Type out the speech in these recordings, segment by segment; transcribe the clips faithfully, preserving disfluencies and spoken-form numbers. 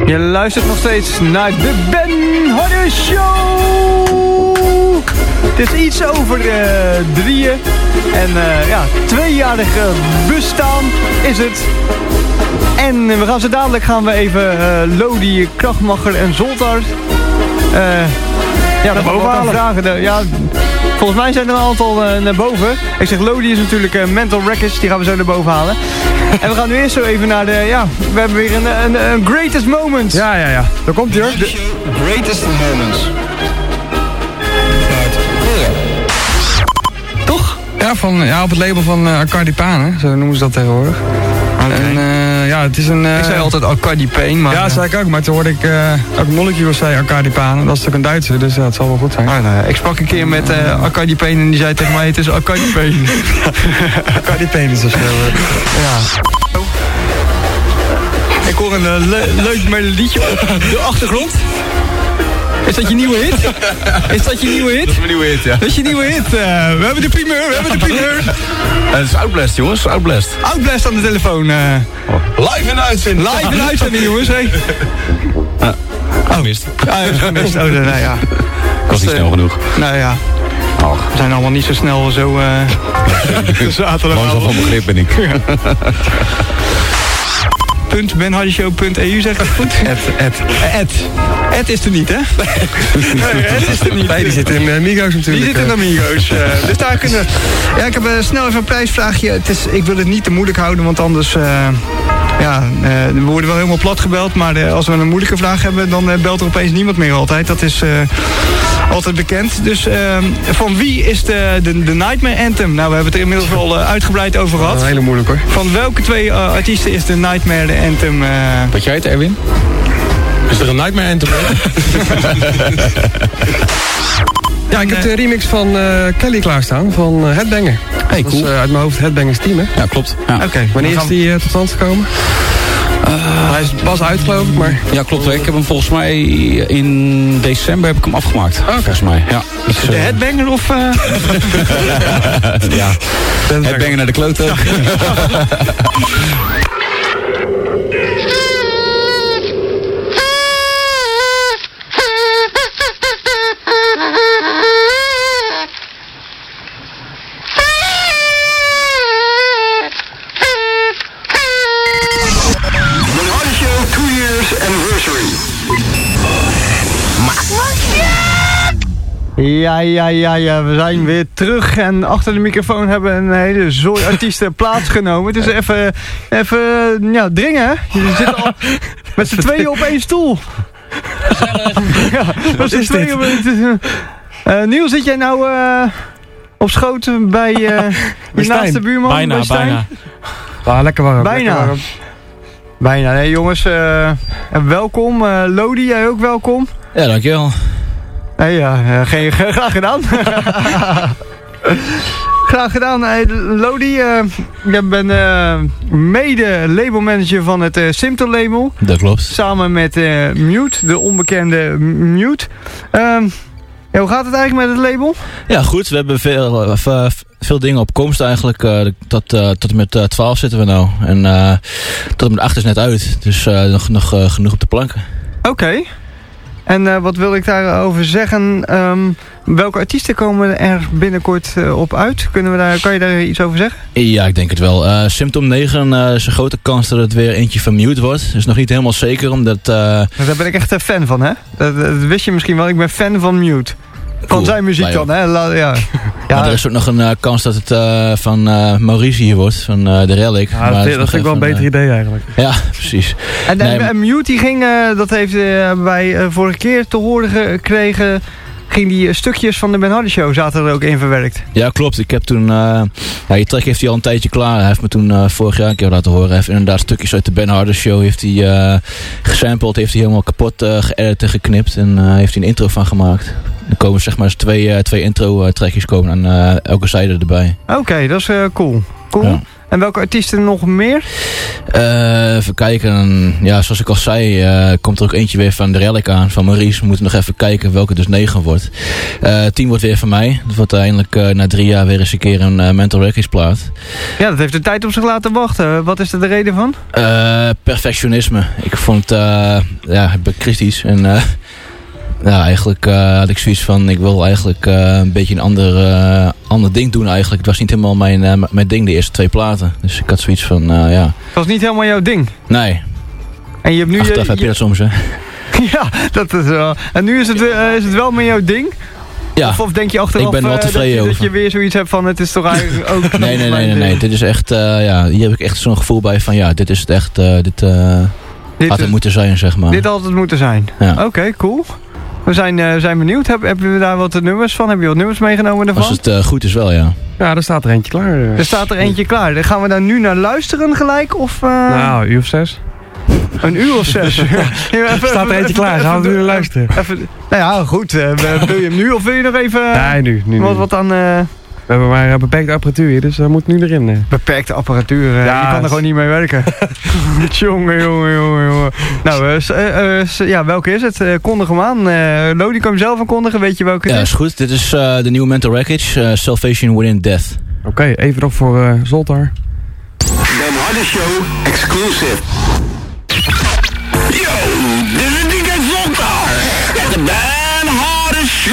Je luistert nog steeds naar de Ben Harder Show. Het is iets over uh, drieën. En uh, ja, tweejarige bestaan is het. En we gaan zo dadelijk gaan we even uh, Lodi, Krachtmacher en Zoltar. Uh, ja, naar boven halen. Vragen. De, ja, volgens mij zijn er een aantal uh, naar boven. Ik zeg, Lodi is natuurlijk uh, Mental Wreckage. Die gaan we zo naar boven halen. En we gaan nu eerst zo even naar de... Ja, we hebben weer een, een, een greatest moments. Ja, ja, ja. Daar komt hij hoor. De greatest moments. Toch? Ja, van, ja, op het label van uh, Arcadi Pane. Zo noemen ze dat tegenwoordig. Okay. En uh, ja, het is een... Uh, ik zei altijd Arcadi Pane, maar... Ja, dat zei ik ook, maar toen hoorde ik... Uh, ook Molecule zei Arcadi Pane. Dat is natuurlijk een Duitser, dus ja, het zal wel goed zijn. Ah, nou, ik sprak een keer met uh, Arcadi Pane en die zei tegen mij, het is Arcadi Pane. Arcadi Pane is dus wel... Uh, ja. Ik hoor een uh, le leuk melodietje op de achtergrond. Is dat je nieuwe hit? Is dat je nieuwe hit? Dat is mijn nieuwe hit, ja. Dat is je nieuwe hit. Uh, we hebben de primeur, we hebben de primeur. Het uh, is Outblast, jongens. Outblast. Outblast aan de telefoon. Uh. Oh. Live in uitzending. Live in uitzending, jongens. Hey. Uh, oh, gemist. Ah, ja, gemist. Oh, nou ja. Ik was niet snel genoeg. Nou ja. Oh. We zijn allemaal niet zo snel zo... Uh, zaterdag. Langzaam van begrip ben ik. benhardyshow punt e u zegt het goed? Ed, Ed. Ed. Ed is er niet, hè? Nee, Ed is er niet. Nee, die zit in uh, Migos natuurlijk. Die zit in Amigos. Uh, dus daar kunnen... Ja, ik heb uh, snel even een prijsvraagje. Het is, ik wil het niet te moeilijk houden, want anders... Uh, ja, uh, we worden wel helemaal plat gebeld. Maar uh, als we een moeilijke vraag hebben, dan uh, belt er opeens niemand meer altijd. Dat is... Uh, altijd bekend. Dus uh, van wie is de, de, de Nightmare Anthem? Nou, we hebben het er inmiddels al uh, uitgebreid over gehad. Dat is hele moeilijk hoor. Van welke twee uh, artiesten is de Nightmare Anthem? Uh... Wat jij het, Erwin? Is er een Nightmare Anthem? Ja, ik heb de remix van uh, Kelly klaarstaan, van uh, Headbanger. Hey, cool. Dat is uh, uit mijn hoofd Headbangers team, hè? Ja, klopt. Ja. Oké. Okay, wanneer is die uh, tot stand gekomen? Uh, Hij is pas uit, geloof ik, maar... Ja, klopt. Ik heb hem volgens mij in december heb ik hem afgemaakt. Okay. Volgens mij, ja. Dus, de uh... Headbanger of... Uh... ja, Headbanger naar de klote. Ja. Ja, ja, ja, ja, we zijn weer terug en achter de microfoon hebben een hele zooi artiesten plaatsgenomen. Het is even, even, ja, dringen, hè? Je zit al met z'n tweeën op één stoel. Ja, met z'n tweeën op één uh, Niels, zit jij nou uh, op schoot bij uh, je naaste buurman? Bijna, bij Stijn? bijna. Ah, lekker warm. Bijna. Lekker warm. Bijna. Nee, jongens, uh, welkom. Uh, Lodi, jij ook welkom. Ja, dankjewel. Nee, ja, uh, geen, graag gedaan. Graag gedaan. Hey, Lodi, uh, jij bent uh, mede labelmanager van het uh, Symptom label. Dat klopt. Samen met uh, Mute, de onbekende Mute. Uh, ja, hoe gaat het eigenlijk met het label? Ja, goed. We hebben veel, uh, veel dingen op komst eigenlijk. Uh, tot, uh, tot en met uh, twaalf zitten we nou. En uh, tot en met acht is net uit. Dus uh, nog, nog uh, genoeg op de planken. Oké. Okay. En uh, wat wil ik daarover zeggen? Um, welke artiesten komen er binnenkort uh, op uit? Kunnen we daar, kan je daar iets over zeggen? Ja, ik denk het wel. Uh, Symptom negen uh, is een grote kans dat het weer eentje van Mute wordt. Dat is nog niet helemaal zeker, omdat... Uh... Daar ben ik echt een fan van, hè? Dat, dat wist je misschien wel. Ik ben fan van Mute. Van cool. Zijn muziek Bij dan, hè? La, ja. Ja. Maar er is ook nog een uh, kans dat het uh, van uh, Maurice hier wordt, van uh, de Relic. Ja, dat, dat vind ik wel een beter uh, idee eigenlijk. Ja, precies. En, nee, en, en Mute, die ging, uh, dat heeft uh, wij uh, vorige keer te horen gekregen, ging die uh, stukjes van de Ben Harder Show, zaten er ook in verwerkt. Ja, klopt. Ik heb toen, uh, ja, je track heeft hij al een tijdje klaar. Hij heeft me toen uh, vorig jaar een keer laten horen. Hij heeft inderdaad stukjes uit de Ben Harder Show, heeft hij uh, gesampled, heeft hij helemaal kapot uh, geëdit en geknipt en uh, heeft hij een intro van gemaakt. Er komen zeg maar twee, uh, twee intro uh, trackjes komen aan uh, elke zijde erbij. Oké, okay, dat is uh, cool. Cool. Ja. En welke artiesten nog meer? Uh, even kijken. Ja, zoals ik al zei, uh, komt er ook eentje weer van de Relic aan, van Maurice. We moeten nog even kijken welke dus negen wordt. Uh, tien wordt weer van mij. Dat wordt eindelijk uh, na drie jaar weer eens een keer een uh, Mental Wreckage plaat. Ja, dat heeft de tijd op zich laten wachten. Wat is er de reden van? Uh, perfectionisme. Ik vond, uh, ja, ik ben kritisch en... Uh, Ja, eigenlijk uh, had ik zoiets van, ik wil eigenlijk uh, een beetje een ander, uh, ander ding doen eigenlijk. Het was niet helemaal mijn, uh, mijn ding, de eerste twee platen. Dus ik had zoiets van, uh, ja... Het was niet helemaal jouw ding? Nee. En je hebt nu... Achteraf je, heb je dat soms, hè? Ja, dat is wel... En nu is het, uh, is het wel met jouw ding? Ja. Of, of denk je achteraf ik ben er wel tevreden uh, dat, je, over. dat je weer zoiets hebt van, het is toch eigenlijk ook... nee, nee, nee, nee, nee. Dit is echt, uh, ja, hier heb ik echt zo'n gevoel bij van, ja, dit is het echt, uh, dit, uh, dit had het is, moeten zijn, zeg maar. Dit had het moeten zijn? Ja. Oké, okay, cool. We zijn, uh, zijn benieuwd. Heb, hebben we daar wat nummers van? Heb je wat nummers meegenomen ervan? Als het uh, goed is wel, ja. Ja, er staat er eentje klaar. Uh. Er staat er eentje klaar. Dan gaan we daar nu naar luisteren gelijk? Of, uh... Nou, een uur of zes. Een uur of zes? Ja, er staat er eentje klaar. Gaan we nu naar luisteren. Even, nou ja, goed. Uh, wil je hem nu of wil je nog even... Uh, nee, nu. nu, wat, nu. wat aan... Uh... We hebben maar beperkte apparatuur hier, dus dat moet nu erin. Hè. Beperkte apparatuur, uh, ja, je kan er gewoon niet mee werken. jongen, jongen, jongen, jongen. Nou, uh, uh, ja, welke is het? Uh, kondig hem aan. Uh, Lodi, kan je hem zelf aankondigen? Weet je welke het ja, is? Ja, is goed. Dit is uh, de nieuwe Mental Wreckage, uh, Salvation Within Death. Oké, okay, even nog voor uh, Zoltar. Ben Harde Show exclusive. Yo, dit is D J Zoltar. At the Ben Harde Show.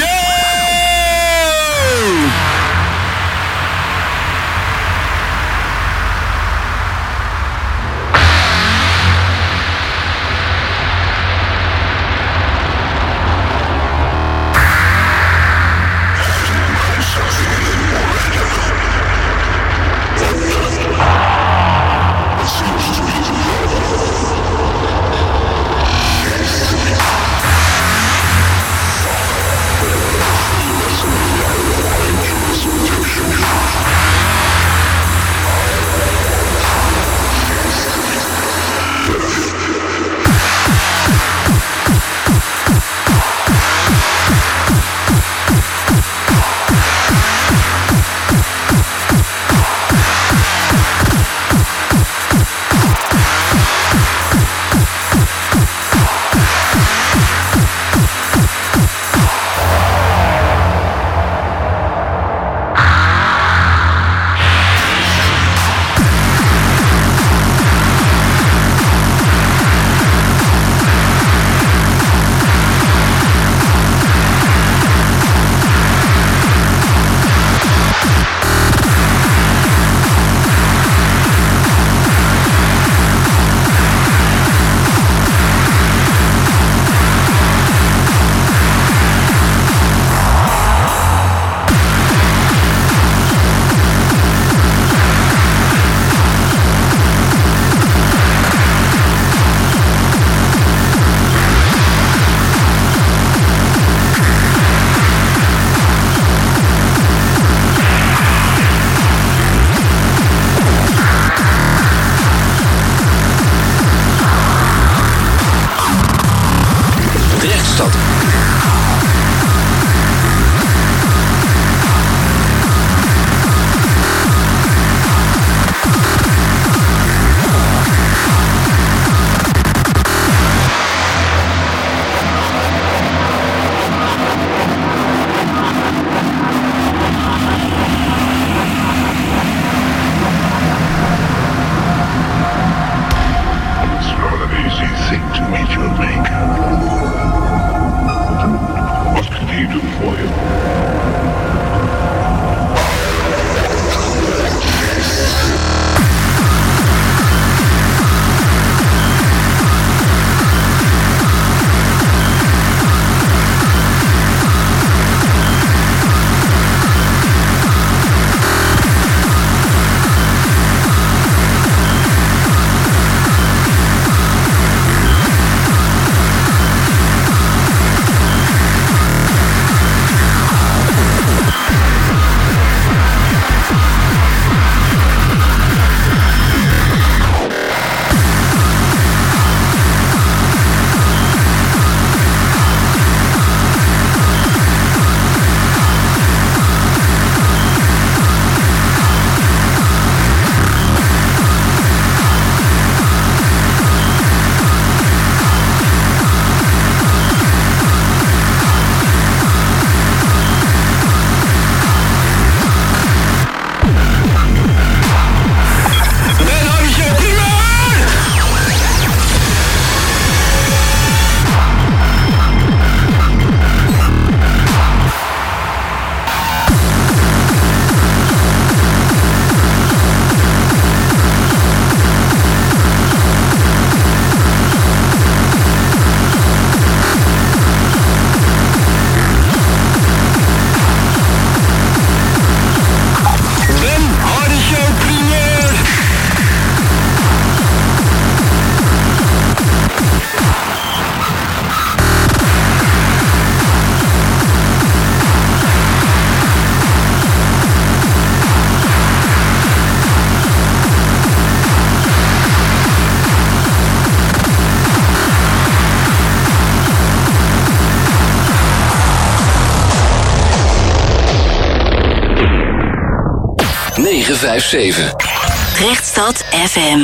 negen vijf zeven. Rechtstad F M.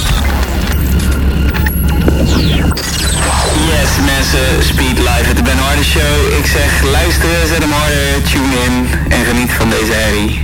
Yes mensen, Speed Live at de Ben Harder Show. Ik zeg luisteren, zet hem harder, tune in en geniet van deze herrie.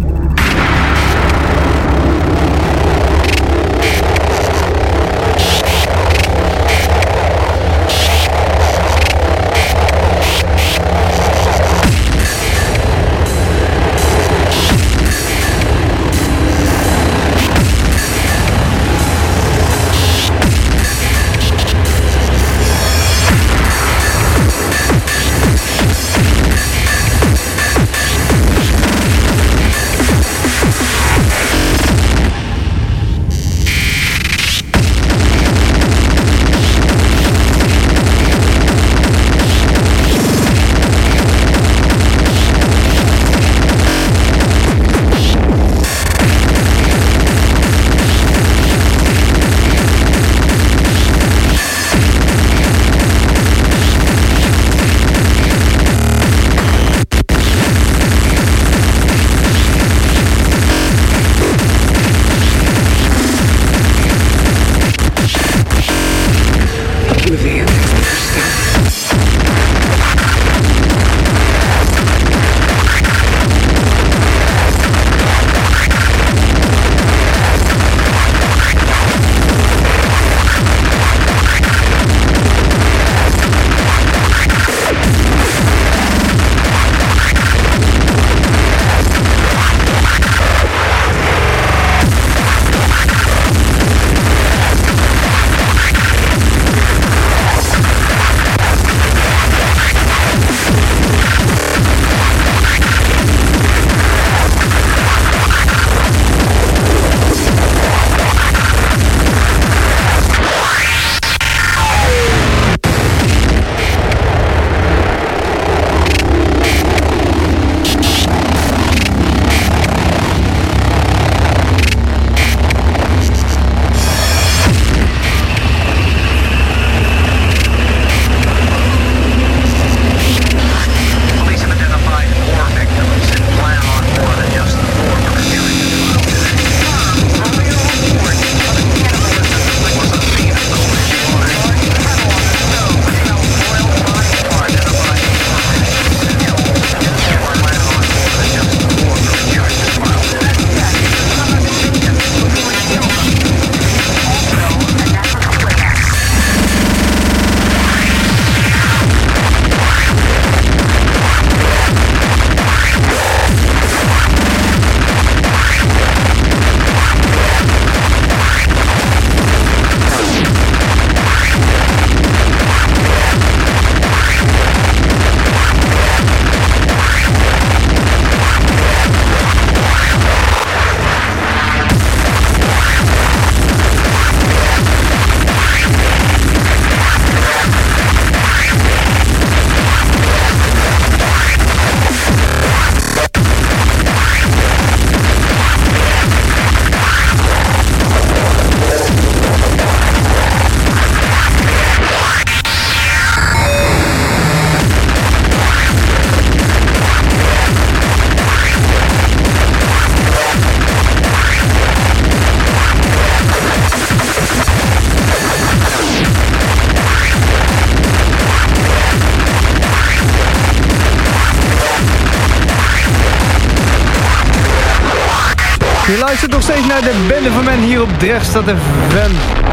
Je luistert nog steeds naar de Bende van Men hier op Drechtstad F M.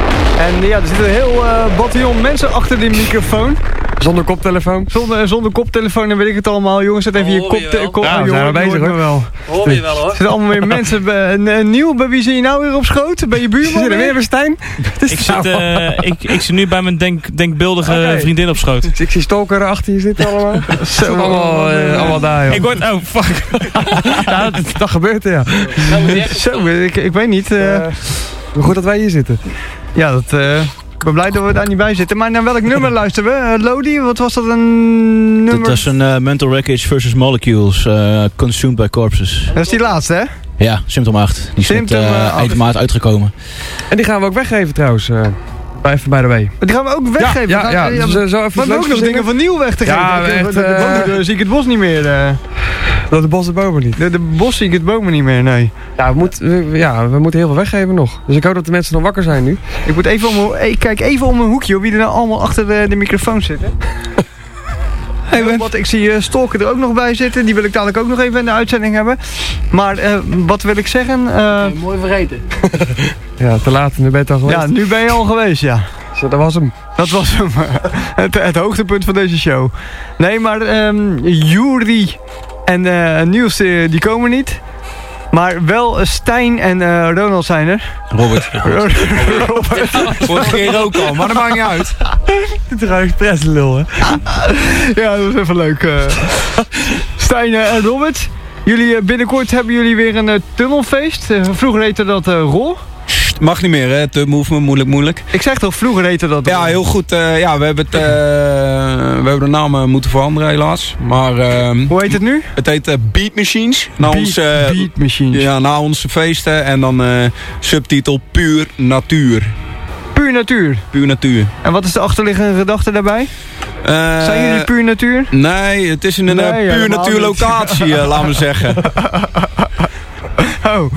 En ja, er zitten een heel uh, bataljon mensen achter die microfoon. Zonder koptelefoon? Zonder, zonder koptelefoon en weet ik het allemaal. Jongens, zet even oh, je koptelefoon. Kop, ja, we zijn er bezig hoor. Wel. Hoor je wel hoor. Er zitten allemaal weer mensen. Een, een nieuw, bij wie zit je nou weer op schoot? Bij je buurman? Zit er weer bij Stijn? Ik zit, uh, ik, ik zit nu bij mijn denk, denkbeeldige okay. vriendin op schoot. Ik zie Stalker achter je zitten allemaal. Zo, allemaal, uh, allemaal daar joh. Ik word, oh fuck. Ja, dat, dat gebeurt ja. Zo, ik, ik weet niet. Uh, uh, goed dat wij hier zitten. Ja, dat... Uh, ik ben blij dat we daar niet bij zitten. Maar naar welk nummer luisteren we? Uh, Lodi, wat was dat een nummer? Dat was een uh, Mental Wreckage versus Molecules, uh, Consumed by Corpses. Dat is die laatste, hè? Ja, Symptom acht. Die is Symptom, net, uh, eind maart uitgekomen. En die gaan we ook weggeven trouwens. Uh, even bij de way. Die gaan we ook weggeven? Ja, ja, ja. Dus, uh, zo even we hebben ook nog dingen van nieuw weg te geven. Ja, ik, echt, uh, uh, zie ik het bos niet meer. Uh. Dat de bossen bomen niet. De, de bos zie ik het bomen niet meer, nee. Ja we, moet, we, ja, we moeten heel veel weggeven nog. Dus ik hoop dat de mensen nog wakker zijn nu. Ik moet even om mijn, ik kijk even om mijn hoekje, wie er nou allemaal achter de, de microfoon zitten. Hey, uh, wat, ik zie uh, Stolken er ook nog bij zitten. Die wil ik dadelijk ook nog even in de uitzending hebben. Maar uh, wat wil ik zeggen? Uh, mooi vergeten. Ja, te laat. Nu ben je al geweest. Ja, nu ben je al geweest, ja. Zo, dat was hem. Dat was hem. het, het hoogtepunt van deze show. Nee, maar um, Juri en uh, Niels uh, die komen niet. Maar wel uh, Stijn en uh, Ronald zijn er. Robert. Robert. Robert. Vorige keer ook al, maar dat maakt niet uit. Dit is gewoon expres lul, hè? Ja, dat was even leuk. Uh. Stijn uh, en Robert. Jullie, uh, binnenkort hebben jullie weer een uh, tunnelfeest. Uh, vroeger heette dat uh, Rol. Mag niet meer, hè? Te movement, moeilijk, moeilijk. Ik zeg toch, vroeger heette dat... Ja, heel goed. Uh, ja, we hebben, het, uh, we hebben de naam uh, moeten veranderen, helaas. Maar, uh, hoe heet het nu? Het heet uh, Beat Machines. Na Beat, ons, uh, Beat Machines. Ja, na onze feesten. En dan uh, subtitel Puur Natuur. Puur Natuur? Puur Natuur. En wat is de achterliggende gedachte daarbij? Uh, Zijn jullie Puur Natuur? Nee, het is een nee, uh, Puur Natuur locatie, uh, laten we zeggen. Oh.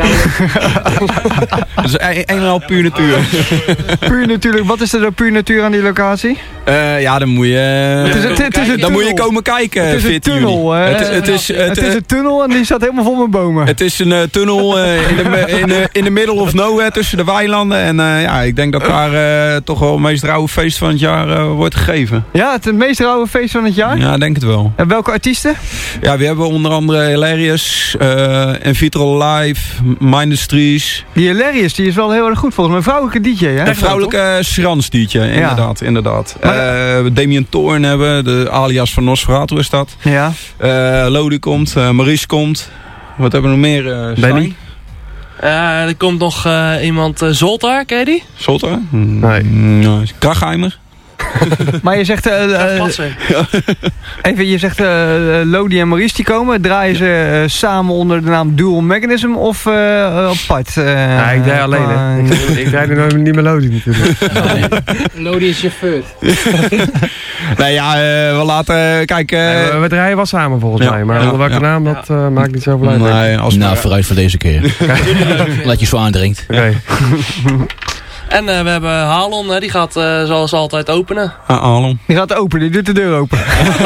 Dat is een en al puur natuur. Puur natuurlijk. Wat is er dan puur natuur aan die locatie? Uh, ja, dan moet je... Het is een, het is een dan moet je komen kijken. Het is een tunnel. Het, het, het, is, het, het is een tunnel en die staat helemaal vol met bomen. Het is een uh, tunnel uh, in, de, in, de, in de middle of nowhere tussen de weilanden. En uh, ja, ik denk dat daar uh, toch wel het meest rauwe feest van het jaar uh, wordt gegeven. Ja, het meest rauwe feest van het jaar? Ja, denk het wel. En welke artiesten? Ja, we hebben onder andere Hilarious, uh, Invitro Live, Mindustries. Die Hilarious, die is wel heel erg goed volgens mij. Vrouwelijke D J, hè? Een vrouwelijke Schrans D J, inderdaad. Ja. inderdaad. Maar, uh, Damien Toorn hebben, de alias van Nosferatu is dat. Ja. Uh, Lodi komt, uh, Maurice komt. Wat hebben we nog meer? Uh, Benny. Uh, er komt nog uh, iemand, uh, Zoltar, ken je die? Zoltar? Nee. nee. Krachheimer. Maar je zegt... Uh, uh, even, je zegt uh, Lodi en Maurice die komen. Draaien ze uh, samen onder de naam Dual Mechanism of uh, apart? Uh, ja, ik draai alleen. Uh, ik, ik draai nu nooit niet meer Lodi natuurlijk. Nee. Lodi is chauffeur. Nee, ja, uh, we laten... Kijk... Uh, nee, we, we draaien wel samen volgens ja, mij. Maar ja, onder welke ja. naam, dat uh, maakt niet zoveel uit. Nee, als nou, vooruit voor deze keer. Laat je zo aandringt. Okay. En uh, we hebben Halon, hè, die gaat uh, zoals altijd openen. Ah, Halon. Die gaat openen, die doet de deur open.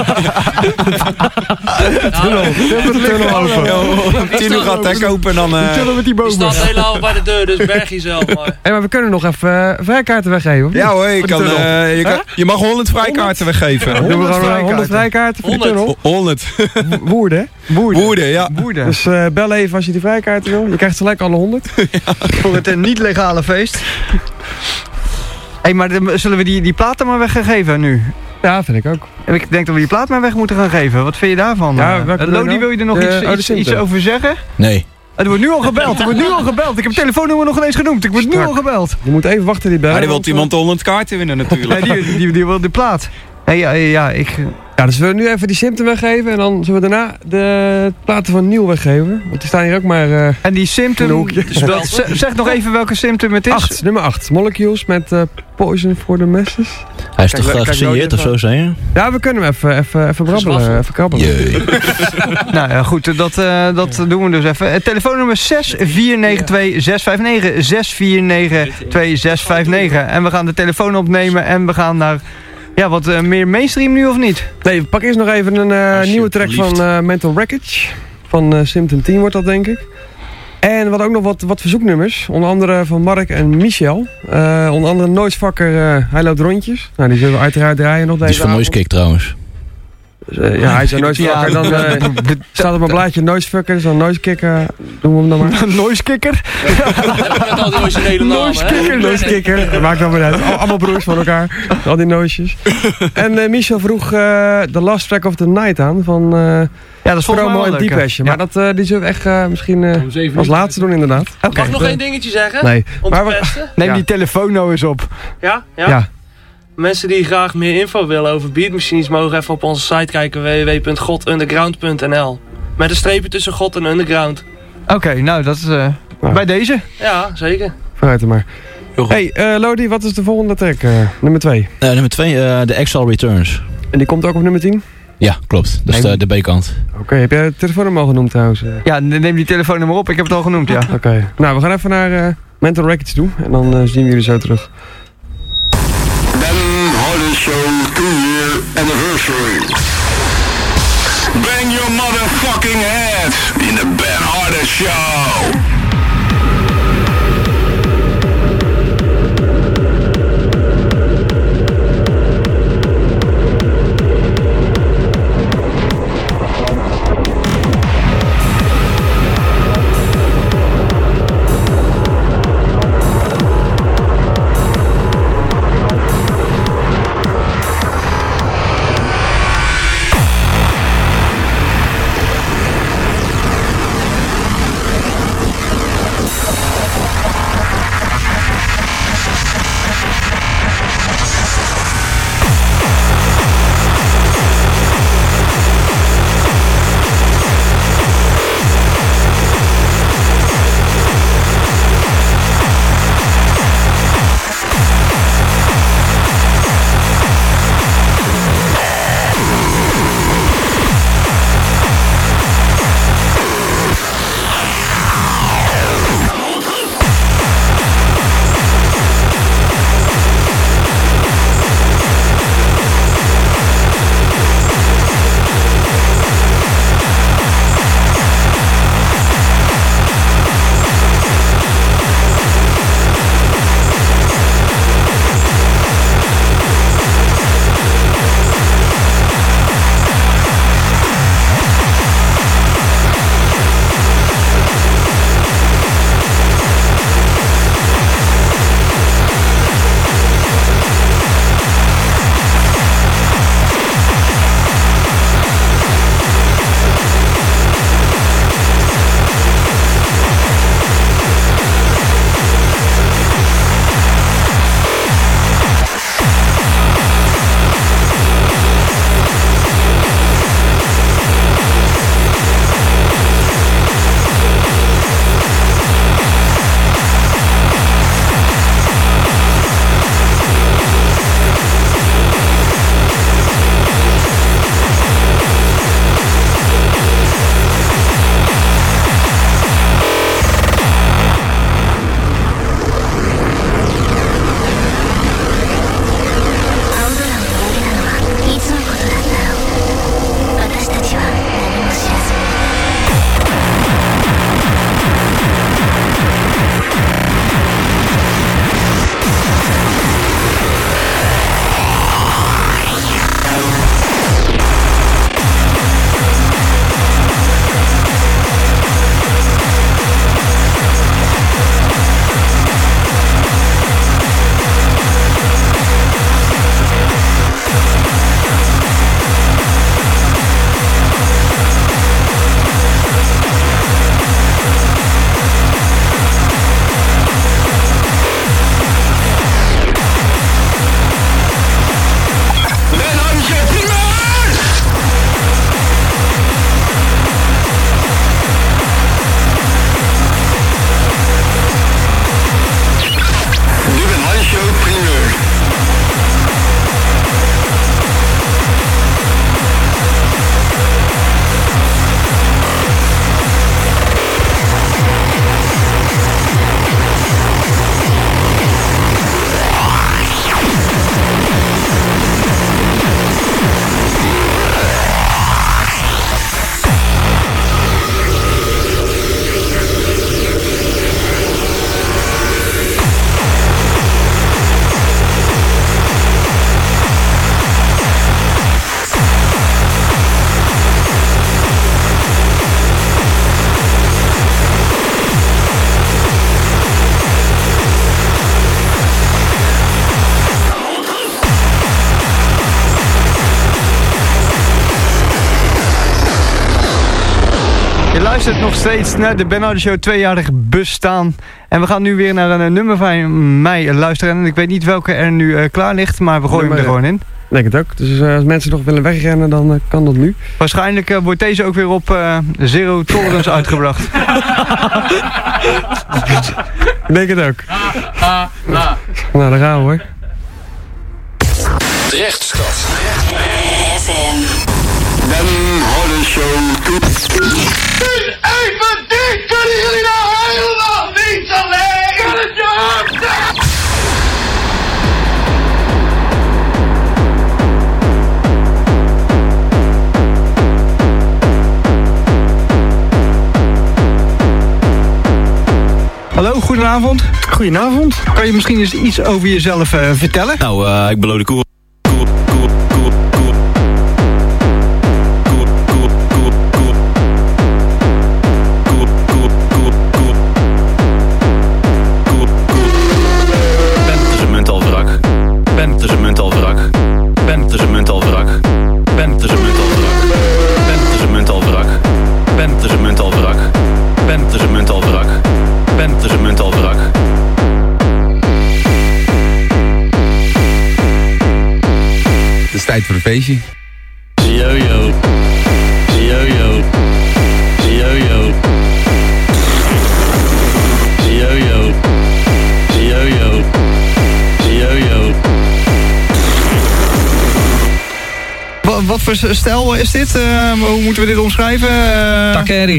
Tunnel, de tunnel open. Tino gaat hek open en dan... Uh... Die met die bomen. Die staat helemaal bij de deur, dus berg jezelf maar. Hey, maar we kunnen nog even uh, vrijkaarten weggeven, of niet? Ja hoor, je, kan, uh, je, kan, je mag honderd vrijkaarten weggeven. Ja, doen we gewoon honderd vrijkaarten voor de tunnel? honderd. Woerden, hè? Woerden. Woerden, ja. Woerden. Dus uh, bel even als je die vrijkaarten wil. Je krijgt gelijk alle honderd. Ja. Voor het uh, niet legale feest. Hé, hey, maar de, zullen we die, die platen maar weg gaan geven nu? Ja, vind ik ook. Ik denk dat we die plaat maar weg moeten gaan geven. Wat vind je daarvan? Ja, uh, Lodi, nou? Wil je er nog de, iets, iets, iets over zeggen? Nee. Er wordt nu al gebeld, er wordt nu al gebeld. Ik heb het telefoonnummer nog ineens genoemd. Ik word nu al gebeld. Je moet even wachten die bellen. Ja, die wil iemand honderd kaarten winnen natuurlijk. Ja, die, die, die, die wil de plaat. Hey, ja, ja, ik... Ja, dus we nu even die Symptom weggeven en dan zullen we daarna de platen van Nieuw weggeven. Want die staan hier ook maar uh, en die Symptom, zeg nog even welke Symptom het is. Acht, nummer acht. Molecules met uh, Poison for the Masses. Hij is kijk, toch uh, gesigneerd of zo, zei je? Ja, we kunnen hem even, even, even brabbelen, even krabbelen. Nou ja, goed, dat, uh, dat doen we dus even. Het telefoonnummer zes vier negen twee zes vijf negen, zes vier negen twee zes vijf negen. En we gaan de telefoon opnemen en we gaan naar... Ja, wat uh, meer mainstream nu of niet? Nee, pak eerst nog even een uh, nieuwe track van uh, Mental Wreckage. Van uh, Symptom tien wordt dat, denk ik. En we hadden ook nog wat, wat verzoeknummers. Onder andere van Mark en Michel. Uh, onder andere Noisefucker, uh, hij loopt rondjes. Nou, die zullen we uiteraard draaien nog deze Die is van Noisekick trouwens. Dus, uh, ja, hij is een Noisefucker. Dan uh, staat op mijn blaadje Noisefucker, dus dan Noisekicker. Doen we hem dan maar. Noisekicker? Met al die originele namen, Noisekicker, Noisekicker. Dat maakt dan weer uit. Allemaal broers van elkaar. Al die noises. En uh, Michel vroeg uh, The Last Track of the Night aan. Van uh, ja, dat is Promo en Deep Passion. Ja. Maar dat, uh, die zullen we echt uh, misschien uh, als laatste doen inderdaad. Okay. Mag ik nog één dingetje zeggen? Nee. Om maar te we, testen? Neem ja. die telefoon nou eens op. Ja? Ja? Ja. Mensen die graag meer info willen over Beat Machines mogen even op onze site kijken w w w punt god underground punt n l. Met een streepje tussen God en Underground. Oké, okay, nou dat is uh, nou. bij deze. Ja, zeker. Vooruit er maar. Hey, uh, Lodi, wat is de volgende track? Uh, nummer twee. Uh, nummer twee, uh, The Exile Returns. En die komt ook op nummer tien? Ja, klopt. Dat is de, de B-kant. Oké, okay, heb jij het telefoonnummer al genoemd trouwens? Ja, neem die telefoonnummer op. Ik heb het al genoemd, ja. Oké. Okay. Nou, we gaan even naar uh, Mental Records toe. En dan uh, zien we jullie zo terug. Ben Harder Show two-year anniversary. Bang your motherfucking head in the Ben Harder Show. luistert nog steeds naar de Ben Harder Show tweejarig bestaan. En we gaan nu weer naar een nummer van mij luisteren. En ik weet niet welke er nu uh, klaar ligt, maar we gooien hem er gewoon in. Denk het ook. Dus uh, als mensen nog willen wegrennen, dan uh, kan dat nu. Waarschijnlijk uh, wordt deze ook weer op uh, Zero Tolerance uitgebracht. Ik denk het ook. Nou, daar gaan we hoor. Drechtstad. F M. Ben Harder Show. Even dit, kunnen jullie nou helemaal niet alleen? Kan het je hart? Hallo, goedenavond. Goedenavond. Kan je misschien eens iets over jezelf uh, vertellen? Nou, uh, ik below de koer. Tijd voor een feestje. Yo yo. Yo yo. Yo yo. Yo yo. Yo yo. Yo yo. Wat, wat voor stijl is dit? Uh, hoe moeten we dit omschrijven? Uh... Takeri.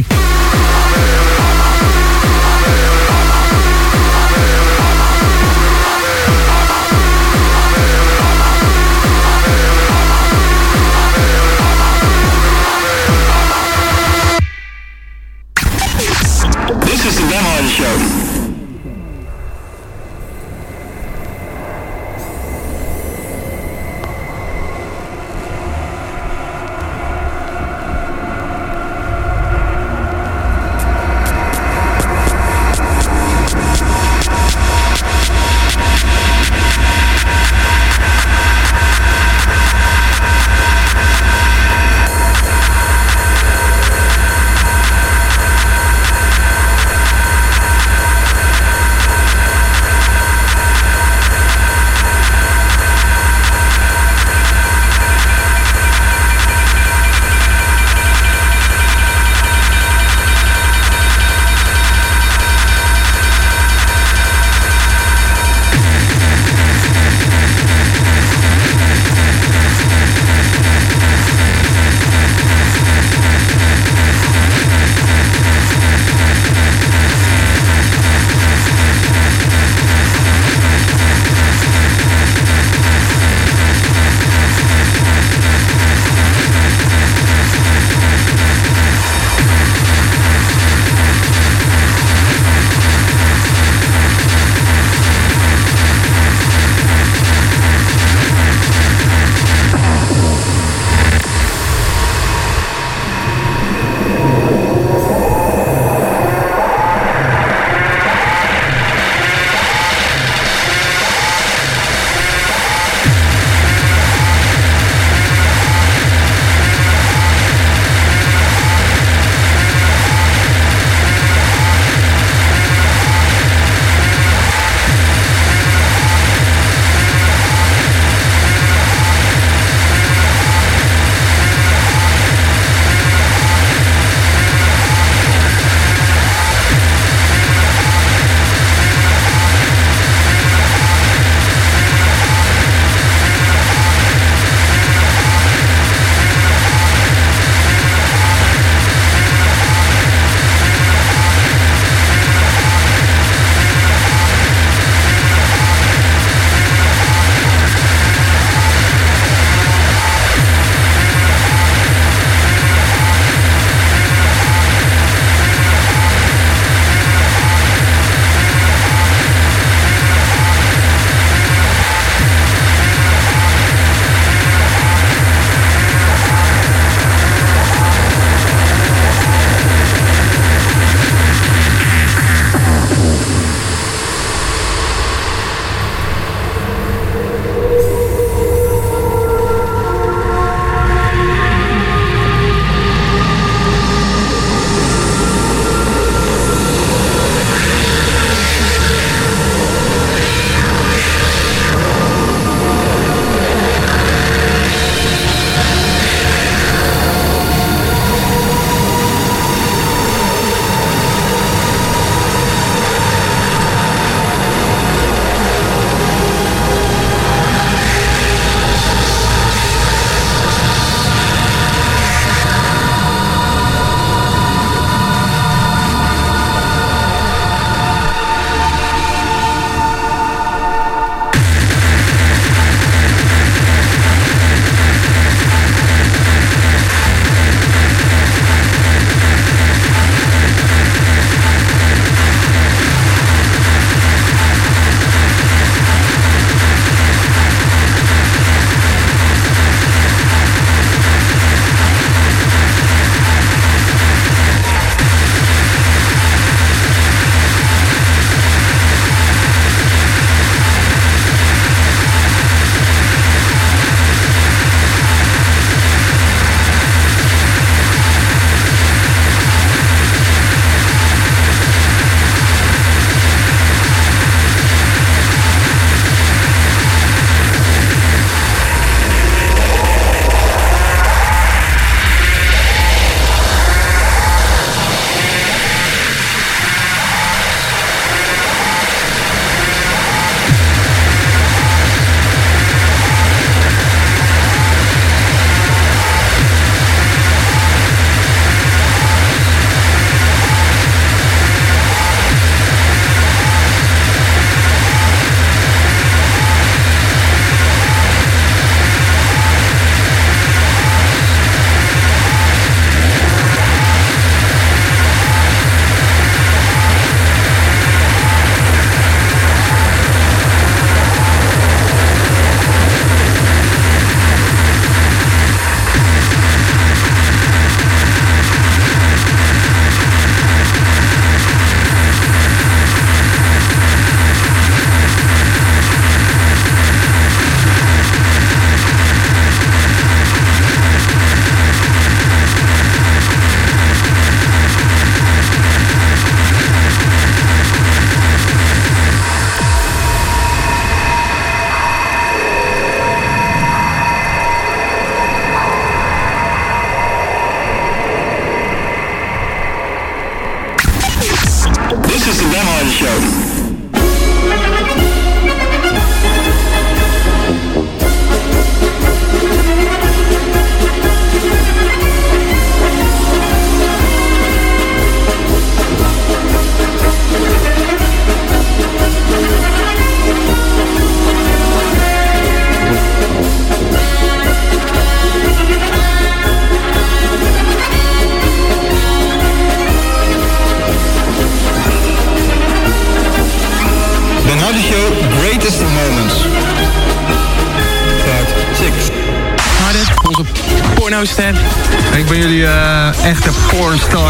pornoster. Ik ben jullie uh, echte pornstar.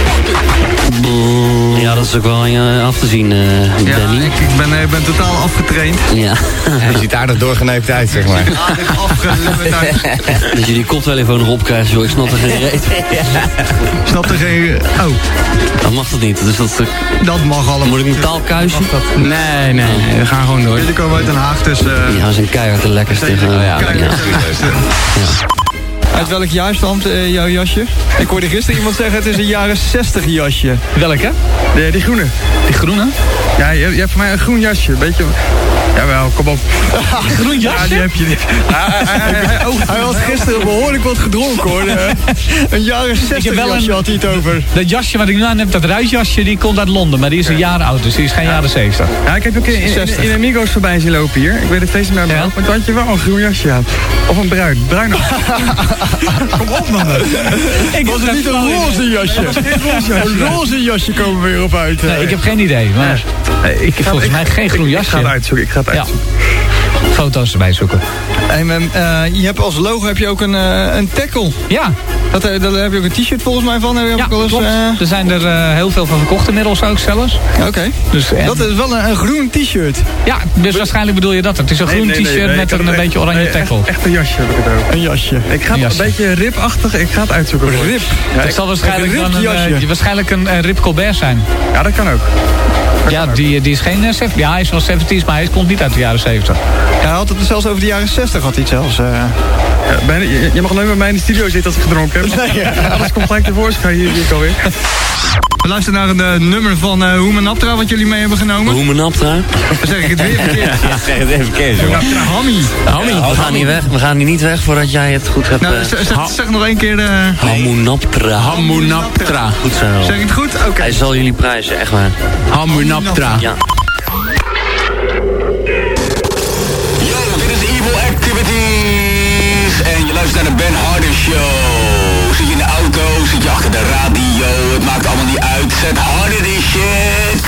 Ja, dat is ook wel uh, af te zien, uh, ja, Danny. Ik, ik ben, uh, ben totaal afgetraind. Ja. Je ziet aardig doorgeneukt uit, zeg maar. Aardig afgeleverd uit. Dat je die koptelefoon erop krijgt, joh. Ik snap er geen reet. Snap er geen... Oh. Dat mag dat niet. Dus dat, dat mag allemaal. Moet ik metaal kuisen? Nee, nee, nee. We gaan gewoon door. Jullie komen uit Den Haag, dus... Uh... Ja, we zijn keihard de lekkerste. Oh, ja, ja. ja. Uit welk jaar stamt uh, jouw jasje? Ik hoorde gisteren iemand zeggen het is een jaren zestig jasje. Welke? De, die groene. Die groene? Ja, je, je hebt voor mij een groen jasje. Beetje... Jawel, kom op. Groen jasje? Ja, die heb je niet. hij, hij, hij, hij, hij had gisteren behoorlijk wat gedronken, hoor. Een jaren zestig jasje had hij het over. Dat jasje wat ik nu aan heb, dat ruitjasje, die komt uit Londen. Maar die is een jaar oud, dus die is geen ja. jaren zeventig. Ja, ik heb ook in, in, in Amigos voorbij zien lopen hier. Ik weet het feest niet meer, ja. Maar toen had je wel een groen jasje aan. Of een bruin. Bruin. Kom op, man. Ik was het niet een roze jasje? Een roze jasje komen we weer op uit. Nee, ik heb geen idee. Maar nee, ik heb volgens mij geen groen jasje. Ik ga het uitzoeken. Ik ga het uitzoeken. Ja. Foto's erbij zoeken. En uh, je hebt als logo heb je ook een, uh, een tackle. Ja. Dat, daar heb je ook een t-shirt volgens mij van. Heb je ja, ook al eens, klopt. Uh... Er zijn er uh, heel veel van verkocht inmiddels ook zelfs. Oké. Okay. Dus, en... Dat is wel een, een groen t-shirt. Ja, dus waarschijnlijk bedoel je dat. Het is een nee, groen nee, t-shirt nee, nee, met een, een echt, beetje oranje nee, tackle. Echt, echt een jasje heb ik het over. Een jasje. Ik ga een, het een beetje ripachtig. Ik ga het uitzoeken. Een rip? Ja, het zal waarschijnlijk een, een, uh, waarschijnlijk een uh, Rip Colbert zijn. Ja, dat kan ook. Dat ja, kan die, ook. die is geen uh, zeventig. Ja, hij is wel zeventig, maar hij komt niet uit de jaren zeventig. Ja, hij had het zelfs over de jaren zestig had hij het zelfs. Uh... Ja, bijna, je, je mag alleen bij mij in de studio zitten als ik gedronken heb. Nee, ja. Alles komt gelijk tevoorschijn hier, hier alweer. We luisteren naar een uh, nummer van uh, Hoemenaptra, wat jullie mee hebben genomen. Hoemenaptra? Dan zeg ik het weer verkeerd. Ja, zeg het even verkeerd. Hoemenaptra, Hammy. Hammy. Ja, we gaan niet weg. We gaan hier niet weg voordat jij het goed hebt. Nou, zeg, zeg, zeg nog één keer. Uh... Hamunaptra. Hamunaptra. Goed zo. Zeg ik het goed? Oké. Okay. Hij zal jullie prijzen, echt waar. Hamunaptra. Ja. Yo, dit is Evil Activities. En je luistert naar de Ben Harder Show. Zit je in de auto, zit je achter de radio. Het maakt allemaal niet uit. Zet harder die shit.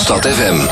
Drechtstad F M.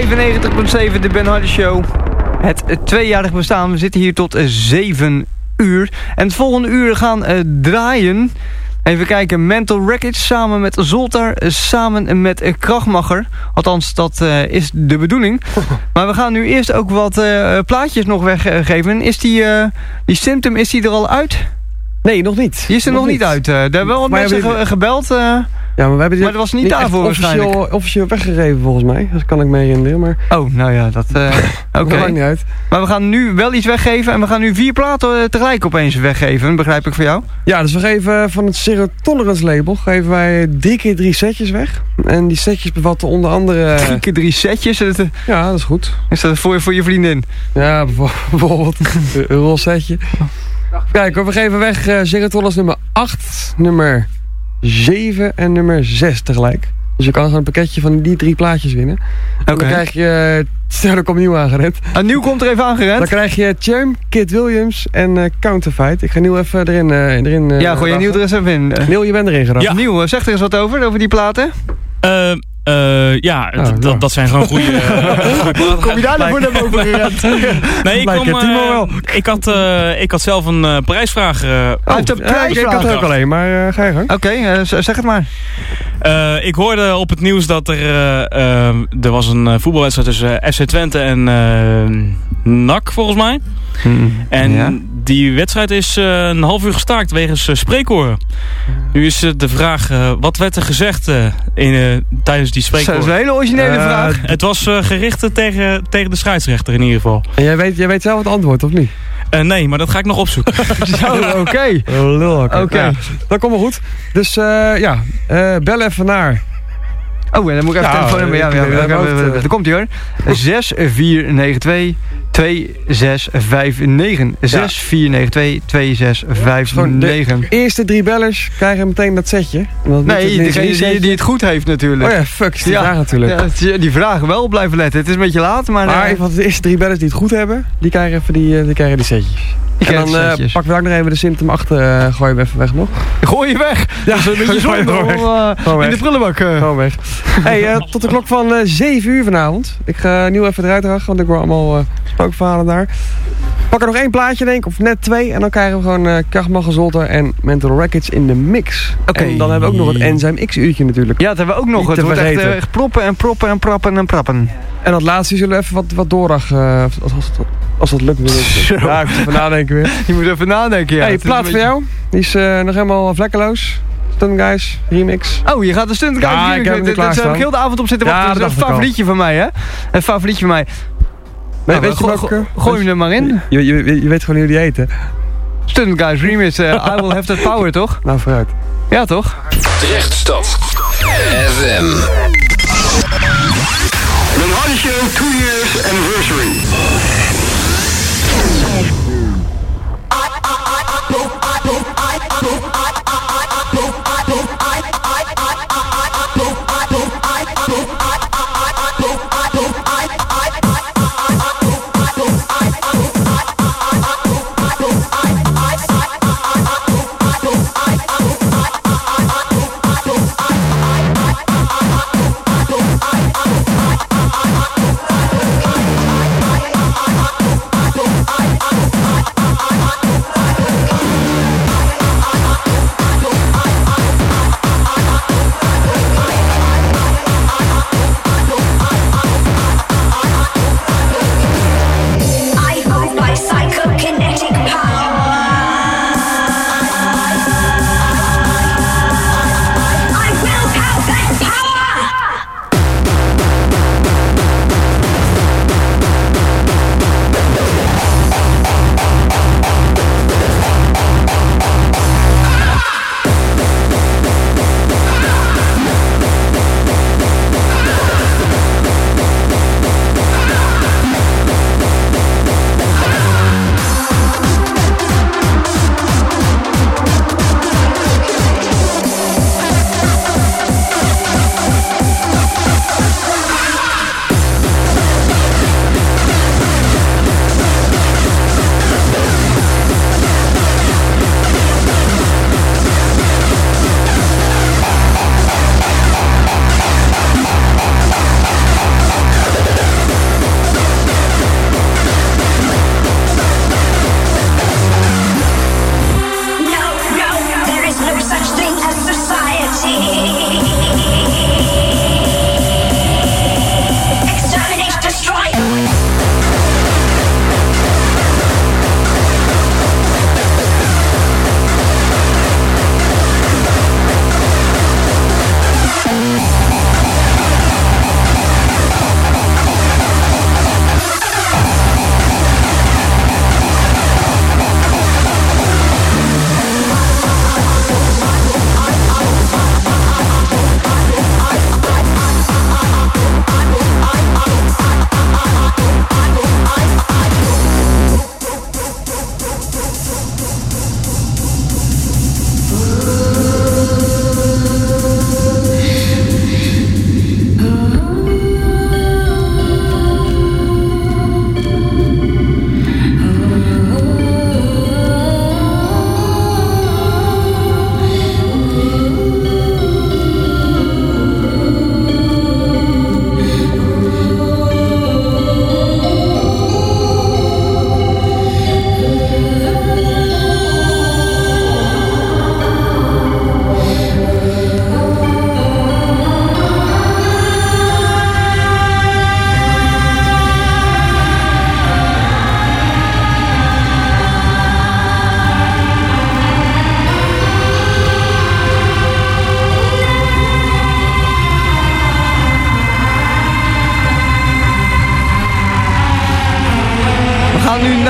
vijfennegentig komma zeven, de Ben Harder Show. Het tweejarig bestaan. We zitten hier tot zeven uur. En het volgende uur gaan uh, draaien. Even kijken, Mental Wreckage samen met Zoltar, samen met uh, Krachtmacher. Althans, dat uh, is de bedoeling. Maar we gaan nu eerst ook wat uh, plaatjes nog weggeven. Is die, uh, die Symptom, is die er al uit? Nee, nog niet. Die is er nog, nog niet uit. Uh, er hebben wel wat maar mensen ge gebeld. Uh, ja, maar we hebben maar dat was niet, niet daarvoor officieel, waarschijnlijk. officieel weggegeven volgens mij. Dat kan ik me herinneren. Maar... Oh, nou ja, dat... Uh, Oké. Okay. maakt niet uit. Maar we gaan nu wel iets weggeven. En we gaan nu vier platen tegelijk opeens weggeven. Begrijp ik van jou? Ja, dus we geven van het Zero Tolerance label... geven wij drie keer drie setjes weg. En die setjes bevatten onder andere... Drie keer drie setjes? Dat, ja, dat is goed. Is dat voor, voor je vriendin? Ja, bijvoorbeeld. Een rol setje. Kijk, we geven weg uh, Zero Tolerance nummer acht, nummer zeven en nummer zes tegelijk. Dus je kan gewoon een pakketje van die drie plaatjes winnen. En okay. Dan krijg je... Uh, er komt nieuw aangerend. Een nieuw komt er even aangerend. Dan krijg je Charm, Kid Williams en uh, Counterfight. Ik ga Nieuw even erin... Uh, erin uh, ja, gooi je Nieuw er eens even in. Uh. Nieuw, je bent erin geraakt. Ja. Nieuw, zeg er eens wat over, over die platen. Uh, Uh, ja, oh, ja, dat zijn gewoon goede uh, kom je daar nou voor naar boven gerend? Nee, ik, kom, uh, ik, had, uh, ik had zelf een uh, prijsvraag. Uh, oh, uit de prijsvraag? Ik had het ook alleen, maar uh, ga je gang. Oké, okay, uh, zeg het maar. Uh, ik hoorde op het nieuws dat er, uh, uh, er was een uh, voetbalwedstrijd tussen uh, F C Twente en uh, N A C volgens mij. Hmm, en ja. die wedstrijd is uh, een half uur gestaakt wegens uh, spreekkoren. Nu is uh, de vraag, uh, wat werd er gezegd uh, in, uh, tijdens die spreekkoren? Dat is een hele originele uh, vraag. Het was uh, gericht tegen, tegen de scheidsrechter in ieder geval. En jij weet, jij weet zelf het antwoord, of niet? Uh, nee, maar dat ga ik nog opzoeken. Zo, oké. Okay. Oké. Okay. Ja, dat komt wel goed. Dus uh, ja, uh, bel even naar... Oh, en dan moet ik even ja, telefoon... Ja, ja, ja, ja, daar komt hij hoor. zes vier negen twee twee zes vijf negen. zes vier negen twee twee zes vijf negen. De eerste drie bellers krijgen meteen dat setje. Nee, degene die, die het goed heeft natuurlijk. Oh ja, fuck, is die ja, vraag natuurlijk. Ja, die vragen wel blijven letten. Het is een beetje laat, maar... Maar uh, de eerste drie bellers die het goed hebben, die krijgen even die, die, krijgen die setjes. Die en dan uh, pakken we ook nog even de Symptom achter, uh, gooien we even weg nog. Gooi je weg? Ja, dat is een beetje zonde om uh, in de prullenbak. Uh. Gewoon weg. Hey, uh, tot de klok van uh, zeven uur vanavond. Ik ga nieuw even eruit ragen, want ik hoor allemaal uh, spookverhalen daar. Pak er nog één plaatje denk ik, of net twee. En dan krijgen we gewoon uh, Krachtmacher, Zoltar en Mental Wreckage in de mix. Oké. Okay. En dan hebben we ook nog het Enzyme X uurtje natuurlijk. Ja, dat hebben we ook nog. Het wordt echt, uh, echt proppen en proppen en prappen en prappen. En dat laatste zullen we even wat, wat doordag, uh, als, als, als dat lukt. Weer. Ja, ik moet even nadenken weer. Je moet even nadenken, ja. Hey, plaat voor jou. Die is uh, nog helemaal vlekkeloos. Stunt Guys remix. Oh, je gaat de Stunt Guys ja, remix. Ik heb Daar heb ik heel de avond op zitten wachten. Ja, dat is een favorietje van mij, hè? Een favorietje van mij. Nee, nou, weet je go go gooi hem er maar in. Je, je, je, je weet gewoon hoe die eten. Stunt Guys remix. Uh, I will have that power, toch? Nou, vooruit. Ja, toch? Drechtstad F M. The Harder Show two years anniversary.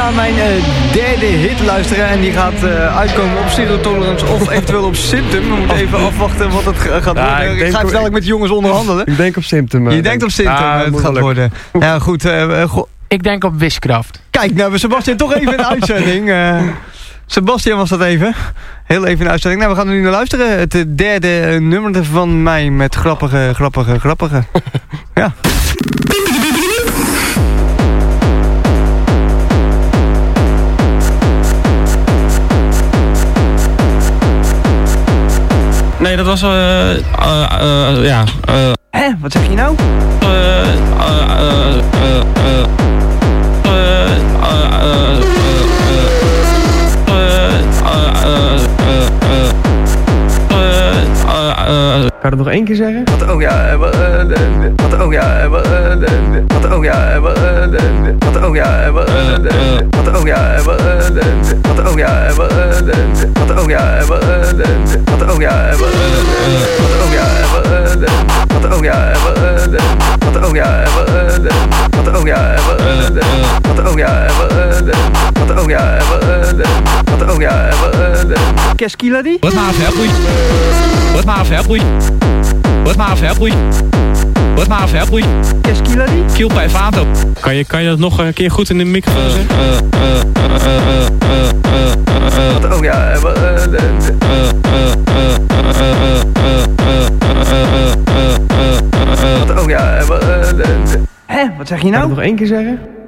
naar mijn uh, derde hit luisteren. En die gaat uh, uitkomen op Zero Tolerance of eventueel op Symptom. We moeten even afwachten wat het gaat worden. Ja, ik, ik ga even dadelijk met de jongens onderhandelen. Ik denk op Symptom. Uh, Je denkt op Symptom uh, het gaat worden. Ja, goed. Uh, go- ik denk op Wishcraft. Kijk, nou hebben Sebastian toch even in de uitzending. Uh, Sebastian was dat even. Heel even in de uitzending. Nou, we gaan er nu naar luisteren. Het derde nummer van mij met grappige, grappige, grappige. Ja. Nee, dat was... Uh, uh, uh, ja... Uh, Hé, wat zeg je nou? Uh, uh, uh, uh, uh, Kan je dat nog één keer zeggen? Wat ook ja, wat ook ja, wat ook ja, wat ook ja, wat ook ja, wat ook ja, wat ook ja, wat ook ja, wat ook ja, wat ook ja, wat ook ja, wat ook ja, wat ook ja, wat ook ja, wat ook ja, qu'est-ce qu'il a dit? Wat maar verboei. Wat maar verboei. Wat maar verboei. Wat maar verboei. Qu'est-ce qu'il a dit? Kiel bij vader. Kan je, kan je dat nog een keer goed in de microfoon zeggen? Wat ook ja, wat ook ja, Hé, wat zeg je nou? Kan je dat nog één keer zeggen?